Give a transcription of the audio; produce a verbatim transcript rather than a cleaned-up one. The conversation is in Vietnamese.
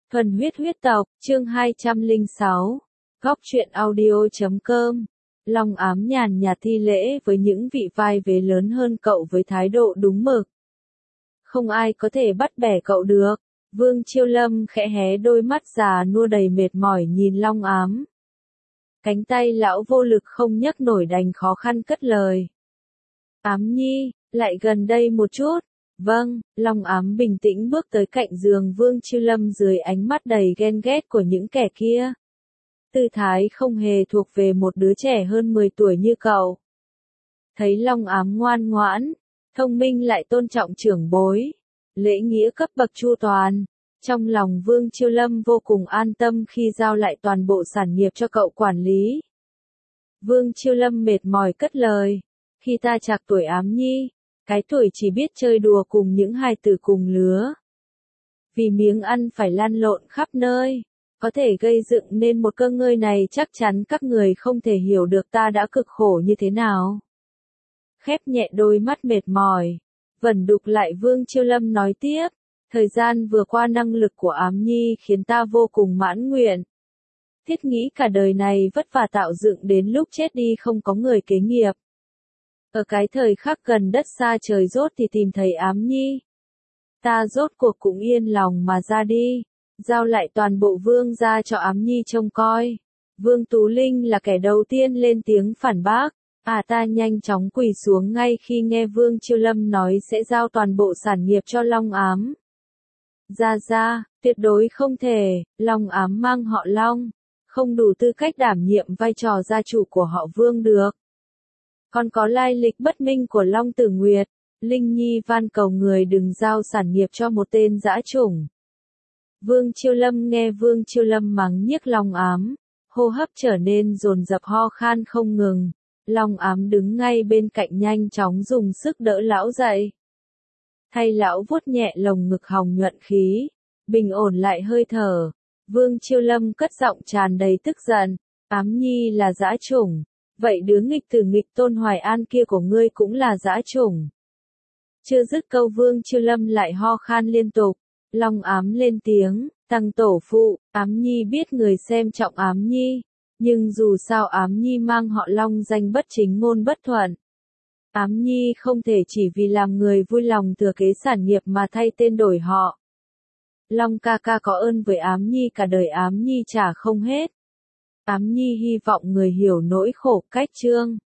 Thuần huyết huyết tộc, chương hai trăm lẻ sáu. Góc truyện audio chấm com. Long Ám nhàn nhạt thi lễ với những vị vai vế lớn hơn cậu với thái độ đúng mực. Không ai có thể bắt bẻ cậu được. Vương Chiêu Lâm khẽ hé đôi mắt già nua đầy mệt mỏi nhìn Long Ám. Cánh tay lão vô lực không nhấc nổi đành khó khăn cất lời. Ám nhi, lại gần đây một chút. Vâng, Long Ám bình tĩnh bước tới cạnh giường Vương Chiêu Lâm dưới ánh mắt đầy ghen ghét của những kẻ kia. Tư thái không hề thuộc về một đứa trẻ hơn mười tuổi như cậu. Thấy Long Ám ngoan ngoãn, thông minh lại tôn trọng trưởng bối, lễ nghĩa cấp bậc chu toàn. Trong lòng Vương Chiêu Lâm vô cùng an tâm khi giao lại toàn bộ sản nghiệp cho cậu quản lý. Vương Chiêu Lâm mệt mỏi cất lời. Khi ta trạc tuổi Ám nhi, cái tuổi chỉ biết chơi đùa cùng những hài tử cùng lứa. Vì miếng ăn phải lăn lộn khắp nơi, có thể gây dựng nên một cơ ngơi này, chắc chắn các người không thể hiểu được ta đã cực khổ như thế nào. Khép nhẹ đôi mắt mệt mỏi, vẩn đục lại Vương Chiêu Lâm nói tiếp, thời gian vừa qua năng lực của Ám nhi khiến ta vô cùng mãn nguyện. Thiết nghĩ cả đời này vất vả tạo dựng đến lúc chết đi không có người kế nghiệp. Ở cái thời khắc gần đất xa trời rốt thì tìm thấy Ám nhi. Ta rốt cuộc cũng yên lòng mà ra đi, giao lại toàn bộ vương gia cho Ám nhi trông coi. Vương Tú Linh là kẻ đầu tiên lên tiếng phản bác. À ta nhanh chóng quỳ xuống ngay khi nghe Vương Chiêu Lâm nói sẽ giao toàn bộ sản nghiệp cho Long Ám. Ra ra, tuyệt đối không thể, Long Ám mang họ Long, không đủ tư cách đảm nhiệm vai trò gia chủ của họ Vương được. Còn có lai lịch bất minh của Long Tử Nguyệt, Linh Nhi van cầu người đừng giao sản nghiệp cho một tên dã chủng. Vương Chiêu Lâm nghe Vương Chiêu Lâm mắng nhiếc Long Ám, hô hấp trở nên dồn dập ho khan không ngừng. Long Ám đứng ngay bên cạnh nhanh chóng dùng sức đỡ lão dậy. Thay lão vuốt nhẹ lồng ngực hồng nhuận khí, bình ổn lại hơi thở. Vương Chiêu Lâm cất giọng tràn đầy tức giận, Ám nhi là dã chủng. Vậy đứa nghịch tử nghịch Tôn Hoài An kia của ngươi cũng là dã chủng. Chưa dứt câu Vương Chiêu Lâm lại ho khan liên tục. Long Ám lên tiếng, tăng tổ phụ, Ám nhi biết người xem trọng Ám nhi. Nhưng dù sao Ám nhi mang họ Long danh bất chính ngôn bất thuận. Ám nhi không thể chỉ vì làm người vui lòng thừa kế sản nghiệp mà thay tên đổi họ. Long ca ca có ơn với Ám nhi cả đời Ám nhi trả không hết. Ám nhi hy vọng người hiểu nỗi khổ cách trương.